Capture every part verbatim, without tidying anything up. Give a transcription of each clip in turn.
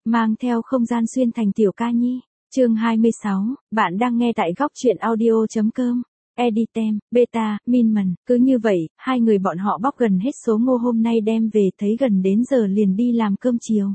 Mang theo không gian xuyên thành tiểu ca nhi. Chương hai mươi sáu, bạn đang nghe tại góc truyện audio.com. Editem, Beta, Minman, cứ như vậy, hai người bọn họ bóc gần hết số ngô hôm nay đem về, thấy gần đến giờ liền đi làm cơm chiều.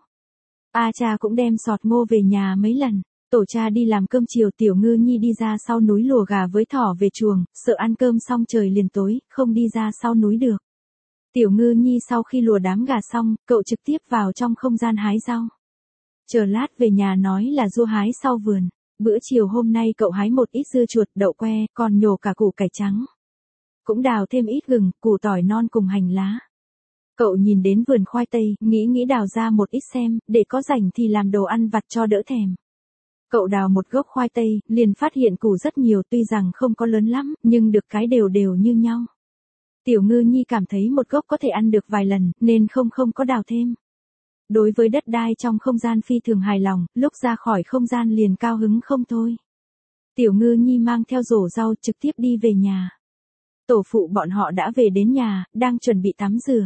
A cha cũng đem sọt ngô về nhà mấy lần. Tổ cha đi làm cơm chiều, Tiểu Ngư Nhi đi ra sau núi lùa gà với thỏ về chuồng, sợ ăn cơm xong trời liền tối, không đi ra sau núi được. Tiểu Ngư Nhi sau khi lùa đám gà xong, cậu trực tiếp vào trong không gian hái rau. Chờ lát về nhà nói là du hái sau vườn. Bữa chiều hôm nay cậu hái một ít dưa chuột, đậu que, còn nhổ cả củ cải trắng. Cũng đào thêm ít gừng, củ tỏi non cùng hành lá. Cậu nhìn đến vườn khoai tây, nghĩ nghĩ đào ra một ít xem, để có rảnh thì làm đồ ăn vặt cho đỡ thèm. Cậu đào một gốc khoai tây, liền phát hiện củ rất nhiều, tuy rằng không có lớn lắm, nhưng được cái đều đều như nhau. Tiểu Ngư Nhi cảm thấy một gốc có thể ăn được vài lần, nên không không có đào thêm. Đối với đất đai trong không gian phi thường hài lòng, lúc ra khỏi không gian liền cao hứng không thôi. Tiểu Ngư Nhi mang theo rổ rau trực tiếp đi về nhà. Tổ phụ bọn họ đã về đến nhà, đang chuẩn bị tắm rửa.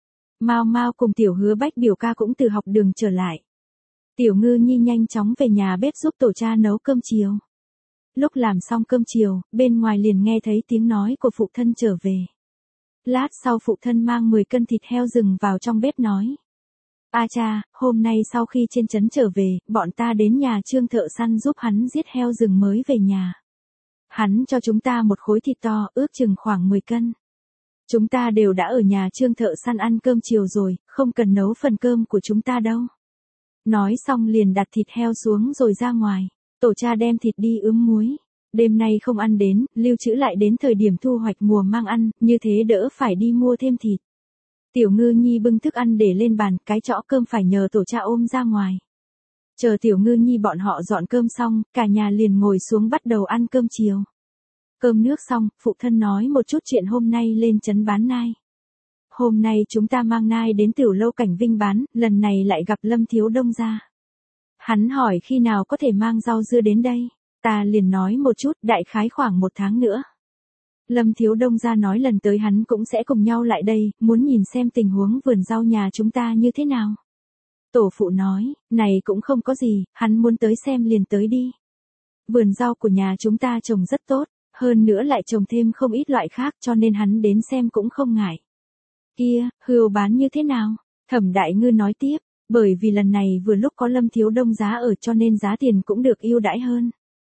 Mao Mao cùng Tiểu Hứa Bách biểu ca cũng từ học đường trở lại. Tiểu Ngư Nhi nhanh chóng về nhà bếp giúp tổ cha nấu cơm chiều. Lúc làm xong cơm chiều, bên ngoài liền nghe thấy tiếng nói của phụ thân trở về. Lát sau phụ thân mang mười cân thịt heo rừng vào trong bếp nói. A cha, hôm nay sau khi trên trấn trở về, bọn ta đến nhà Trương thợ săn giúp hắn giết heo rừng mới về nhà. Hắn cho chúng ta một khối thịt to, ước chừng khoảng mười cân. Chúng ta đều đã ở nhà Trương thợ săn ăn cơm chiều rồi, không cần nấu phần cơm của chúng ta đâu. Nói xong liền đặt thịt heo xuống rồi ra ngoài. Tổ cha đem thịt đi ướm muối. Đêm nay không ăn đến, lưu trữ lại đến thời điểm thu hoạch mùa mang ăn, như thế đỡ phải đi mua thêm thịt. Tiểu Ngư Nhi bưng thức ăn để lên bàn, cái chõ cơm phải nhờ tổ cha ôm ra ngoài. Chờ Tiểu Ngư Nhi bọn họ dọn cơm xong, cả nhà liền ngồi xuống bắt đầu ăn cơm chiều. Cơm nước xong, phụ thân nói một chút chuyện hôm nay lên trấn bán nai. Hôm nay chúng ta mang nai đến Tiểu Lâu Cảnh Vinh bán, lần này lại gặp Lâm Thiếu Đông gia. Hắn hỏi khi nào có thể mang rau dưa đến đây, ta liền nói một chút, đại khái khoảng một tháng nữa. Lâm Thiếu Đông gia nói lần tới hắn cũng sẽ cùng nhau lại đây, muốn nhìn xem tình huống vườn rau nhà chúng ta như thế nào. Tổ phụ nói, này cũng không có gì, hắn muốn tới xem liền tới đi. Vườn rau của nhà chúng ta trồng rất tốt, hơn nữa lại trồng thêm không ít loại khác cho nên hắn đến xem cũng không ngại. Kia, hươu bán như thế nào? Thẩm Đại Ngư nói tiếp, bởi vì lần này vừa lúc có Lâm Thiếu Đông giá ở cho nên giá tiền cũng được ưu đãi hơn.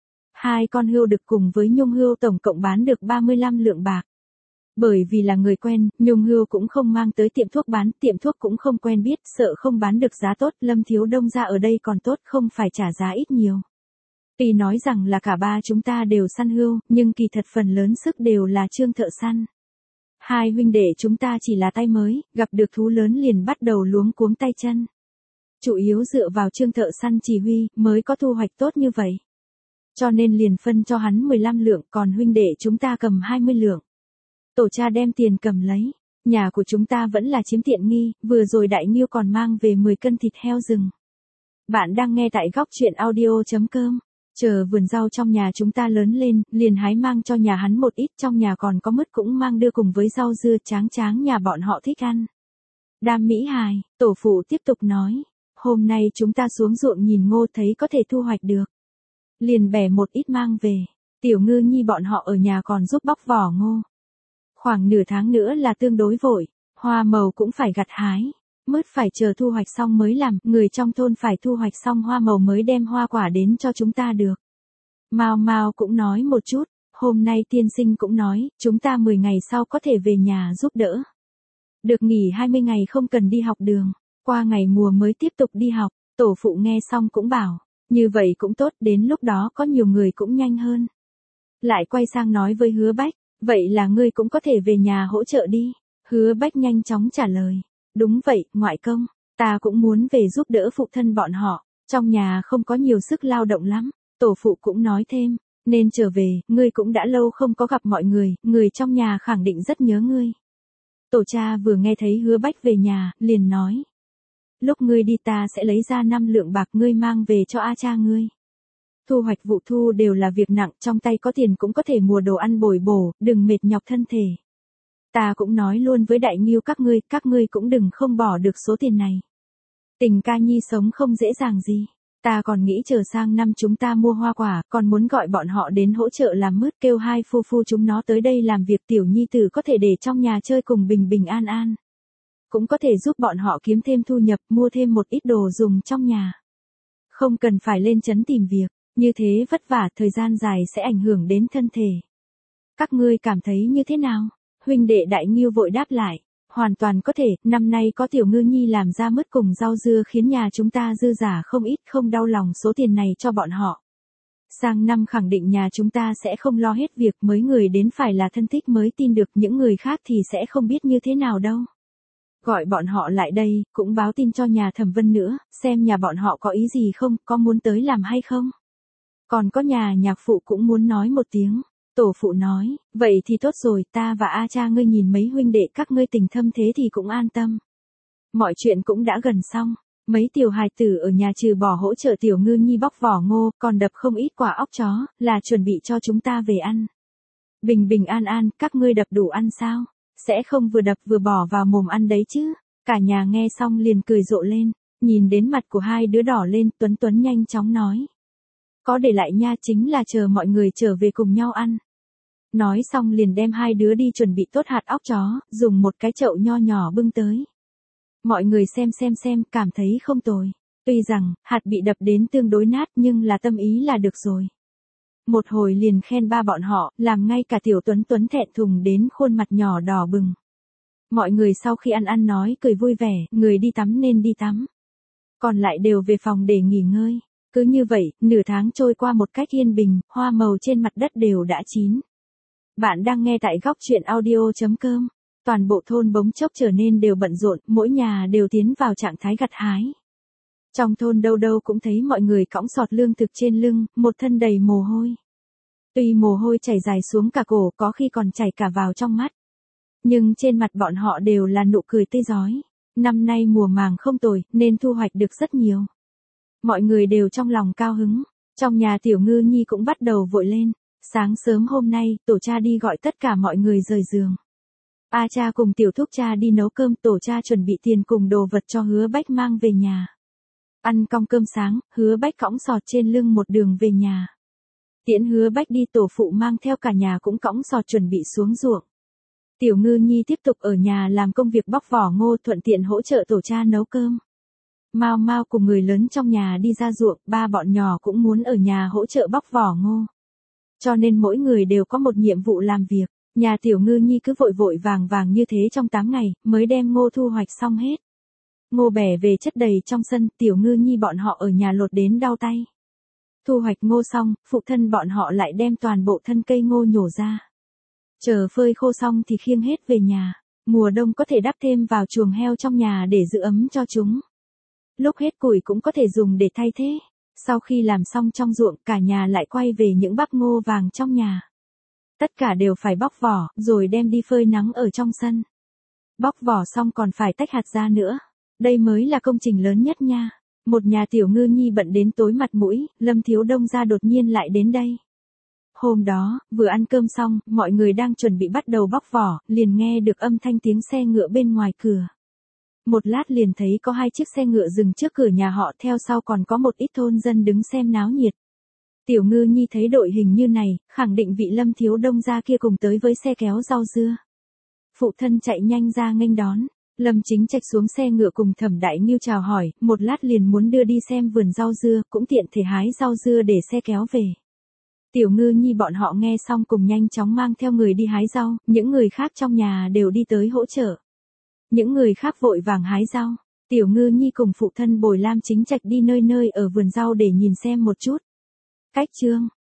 Hai con hươu đực cùng với nhung hươu tổng cộng bán được ba mươi lăm lượng bạc. Bởi vì là người quen, nhung hươu cũng không mang tới tiệm thuốc bán, tiệm thuốc cũng không quen biết, sợ không bán được giá tốt, Lâm Thiếu Đông gia ở đây còn tốt, không phải trả giá ít nhiều. Tuy nói rằng là cả ba chúng ta đều săn hươu, nhưng kỳ thật phần lớn sức đều là Trương thợ săn. Hai huynh đệ chúng ta chỉ là tay mới, gặp được thú lớn liền bắt đầu luống cuống tay chân. Chủ yếu dựa vào Trương thợ săn chỉ huy, mới có thu hoạch tốt như vậy. Cho nên liền phân cho hắn mười lăm lượng, còn huynh đệ chúng ta cầm hai mươi lượng. Tổ cha đem tiền cầm lấy, nhà của chúng ta vẫn là chiếm tiện nghi, vừa rồi Đại Nghiêu còn mang về mười cân thịt heo rừng. Bạn đang nghe tại góc truyện audio.com. Chờ vườn rau trong nhà chúng ta lớn lên, liền hái mang cho nhà hắn một ít, trong nhà còn có mứt cũng mang đưa cùng với rau dưa, tráng tráng nhà bọn họ thích ăn. Đam Mỹ Hài, tổ phụ tiếp tục nói, hôm nay chúng ta xuống ruộng nhìn ngô thấy có thể thu hoạch được. Liền bẻ một ít mang về, Tiểu Ngư Nhi bọn họ ở nhà còn giúp bóc vỏ ngô. Khoảng nửa tháng nữa là tương đối vội, hoa màu cũng phải gặt hái. Mứt phải chờ thu hoạch xong mới làm, người trong thôn phải thu hoạch xong hoa màu mới đem hoa quả đến cho chúng ta được. Mao Mao cũng nói một chút, hôm nay tiên sinh cũng nói, chúng ta mười ngày sau có thể về nhà giúp đỡ. Được nghỉ hai mươi ngày không cần đi học đường, qua ngày mùa mới tiếp tục đi học, tổ phụ nghe xong cũng bảo, như vậy cũng tốt, đến lúc đó có nhiều người cũng nhanh hơn. Lại quay sang nói với Hứa Bách, vậy là ngươi cũng có thể về nhà hỗ trợ đi. Hứa Bách nhanh chóng trả lời. Đúng vậy, ngoại công, ta cũng muốn về giúp đỡ phụ thân bọn họ, trong nhà không có nhiều sức lao động lắm, tổ phụ cũng nói thêm, nên trở về, ngươi cũng đã lâu không có gặp mọi người, người trong nhà khẳng định rất nhớ ngươi. Tổ cha vừa nghe thấy Hứa Bách về nhà, liền nói, lúc ngươi đi ta sẽ lấy ra năm lượng bạc ngươi mang về cho A cha ngươi. Thu hoạch vụ thu đều là việc nặng, trong tay có tiền cũng có thể mua đồ ăn bồi bổ, đừng mệt nhọc thân thể. Ta cũng nói luôn với Đại Nghiêu các ngươi, các ngươi cũng đừng không bỏ được số tiền này. Tình ca nhi sống không dễ dàng gì. Ta còn nghĩ chờ sang năm chúng ta mua hoa quả, còn muốn gọi bọn họ đến hỗ trợ làm mứt, kêu hai phu phu chúng nó tới đây làm việc, tiểu nhi tử có thể để trong nhà chơi cùng bình bình an an. Cũng có thể giúp bọn họ kiếm thêm thu nhập, mua thêm một ít đồ dùng trong nhà. Không cần phải lên trấn tìm việc, như thế vất vả, thời gian dài sẽ ảnh hưởng đến thân thể. Các ngươi cảm thấy như thế nào? Huynh đệ Đại Nghiêu vội đáp lại. Hoàn toàn có thể, năm nay có tiểu ngư nhi làm ra mứt cùng rau dưa khiến nhà chúng ta dư giả không ít, không đau lòng số tiền này cho bọn họ. Sang năm khẳng định nhà chúng ta sẽ không lo hết việc, mới người đến phải là thân thích mới tin được, những người khác thì sẽ không biết như thế nào đâu. Gọi bọn họ lại đây, cũng báo tin cho nhà Thẩm Vân nữa, xem nhà bọn họ có ý gì không, có muốn tới làm hay không. Còn có nhà nhạc phụ cũng muốn nói một tiếng. Tổ phụ nói, vậy thì tốt rồi, ta và A cha ngươi nhìn mấy huynh đệ các ngươi tình thâm thế thì cũng an tâm. Mọi chuyện cũng đã gần xong, mấy tiểu hài tử ở nhà trừ bỏ hỗ trợ tiểu ngư nhi bóc vỏ ngô, còn đập không ít quả óc chó, là chuẩn bị cho chúng ta về ăn. Bình bình an an, các ngươi đập đủ ăn sao? Sẽ không vừa đập vừa bỏ vào mồm ăn đấy chứ? Cả nhà nghe xong liền cười rộ lên, nhìn đến mặt của hai đứa đỏ lên, Tuấn Tuấn nhanh chóng nói. Có để lại nha, chính là chờ mọi người trở về cùng nhau ăn. Nói xong liền đem hai đứa đi chuẩn bị tốt hạt óc chó, dùng một cái chậu nho nhỏ bưng tới. Mọi người xem xem xem, cảm thấy không tồi. Tuy rằng, hạt bị đập đến tương đối nát nhưng là tâm ý là được rồi. Một hồi liền khen ba bọn họ, làm ngay cả tiểu Tuấn Tuấn thẹn thùng đến khuôn mặt nhỏ đỏ bừng. Mọi người sau khi ăn ăn nói cười vui vẻ, người đi tắm nên đi tắm. Còn lại đều về phòng để nghỉ ngơi. Cứ như vậy, nửa tháng trôi qua một cách yên bình, hoa màu trên mặt đất đều đã chín. Bạn đang nghe tại góc truyện audio chấm com. Toàn bộ thôn bỗng chốc trở nên đều bận rộn, mỗi nhà đều tiến vào trạng thái gặt hái. Trong thôn đâu đâu cũng thấy mọi người cõng sọt lương thực trên lưng, một thân đầy mồ hôi. Tuy mồ hôi chảy dài xuống cả cổ, có khi còn chảy cả vào trong mắt. Nhưng trên mặt bọn họ đều là nụ cười tươi rói. Năm nay mùa màng không tồi, nên thu hoạch được rất nhiều. Mọi người đều trong lòng cao hứng. Trong nhà tiểu ngư nhi cũng bắt đầu vội lên. Sáng sớm hôm nay, tổ cha đi gọi tất cả mọi người rời giường. A cha cùng tiểu thúc cha đi nấu cơm, tổ cha chuẩn bị tiền cùng đồ vật cho Hứa Bách mang về nhà. Ăn cong cơm sáng, Hứa Bách cõng sọt trên lưng một đường về nhà. Tiễn Hứa Bách đi, tổ phụ mang theo cả nhà cũng cõng sọt chuẩn bị xuống ruộng. Tiểu ngư nhi tiếp tục ở nhà làm công việc bóc vỏ ngô, thuận tiện hỗ trợ tổ cha nấu cơm. Mao Mao cùng người lớn trong nhà đi ra ruộng, ba bọn nhỏ cũng muốn ở nhà hỗ trợ bóc vỏ ngô. Cho nên mỗi người đều có một nhiệm vụ làm việc. Nhà tiểu ngư nhi cứ vội vội vàng vàng như thế trong tám ngày, mới đem ngô thu hoạch xong hết. Ngô bẻ về chất đầy trong sân, tiểu ngư nhi bọn họ ở nhà lột đến đau tay. Thu hoạch ngô xong, phụ thân bọn họ lại đem toàn bộ thân cây ngô nhổ ra. Chờ phơi khô xong thì khiêng hết về nhà. Mùa đông có thể đắp thêm vào chuồng heo trong nhà để giữ ấm cho chúng. Lúc hết củi cũng có thể dùng để thay thế. Sau khi làm xong trong ruộng, cả nhà lại quay về những bắp ngô vàng trong nhà. Tất cả đều phải bóc vỏ, rồi đem đi phơi nắng ở trong sân. Bóc vỏ xong còn phải tách hạt ra nữa. Đây mới là công trình lớn nhất nha. Một nhà tiểu ngư nhi bận đến tối mặt mũi, Lâm Thiếu Đông gia đột nhiên lại đến đây. Hôm đó, vừa ăn cơm xong, mọi người đang chuẩn bị bắt đầu bóc vỏ, liền nghe được âm thanh tiếng xe ngựa bên ngoài cửa. Một lát liền thấy có hai chiếc xe ngựa dừng trước cửa nhà họ, theo sau còn có một ít thôn dân đứng xem náo nhiệt. Tiểu ngư nhi thấy đội hình như này, khẳng định vị Lâm Thiếu Đông gia kia cùng tới với xe kéo rau dưa. Phụ thân chạy nhanh ra nghênh đón, Lâm Chính Trạch xuống xe ngựa cùng Thẩm Đại Nghiêu chào hỏi, một lát liền muốn đưa đi xem vườn rau dưa, cũng tiện thể hái rau dưa để xe kéo về. Tiểu ngư nhi bọn họ nghe xong cùng nhanh chóng mang theo người đi hái rau, những người khác trong nhà đều đi tới hỗ trợ. Những người khác vội vàng hái rau, tiểu ngư nhi cùng phụ thân bồi Lam Chính Trạch đi nơi nơi ở vườn rau để nhìn xem một chút. Cách chương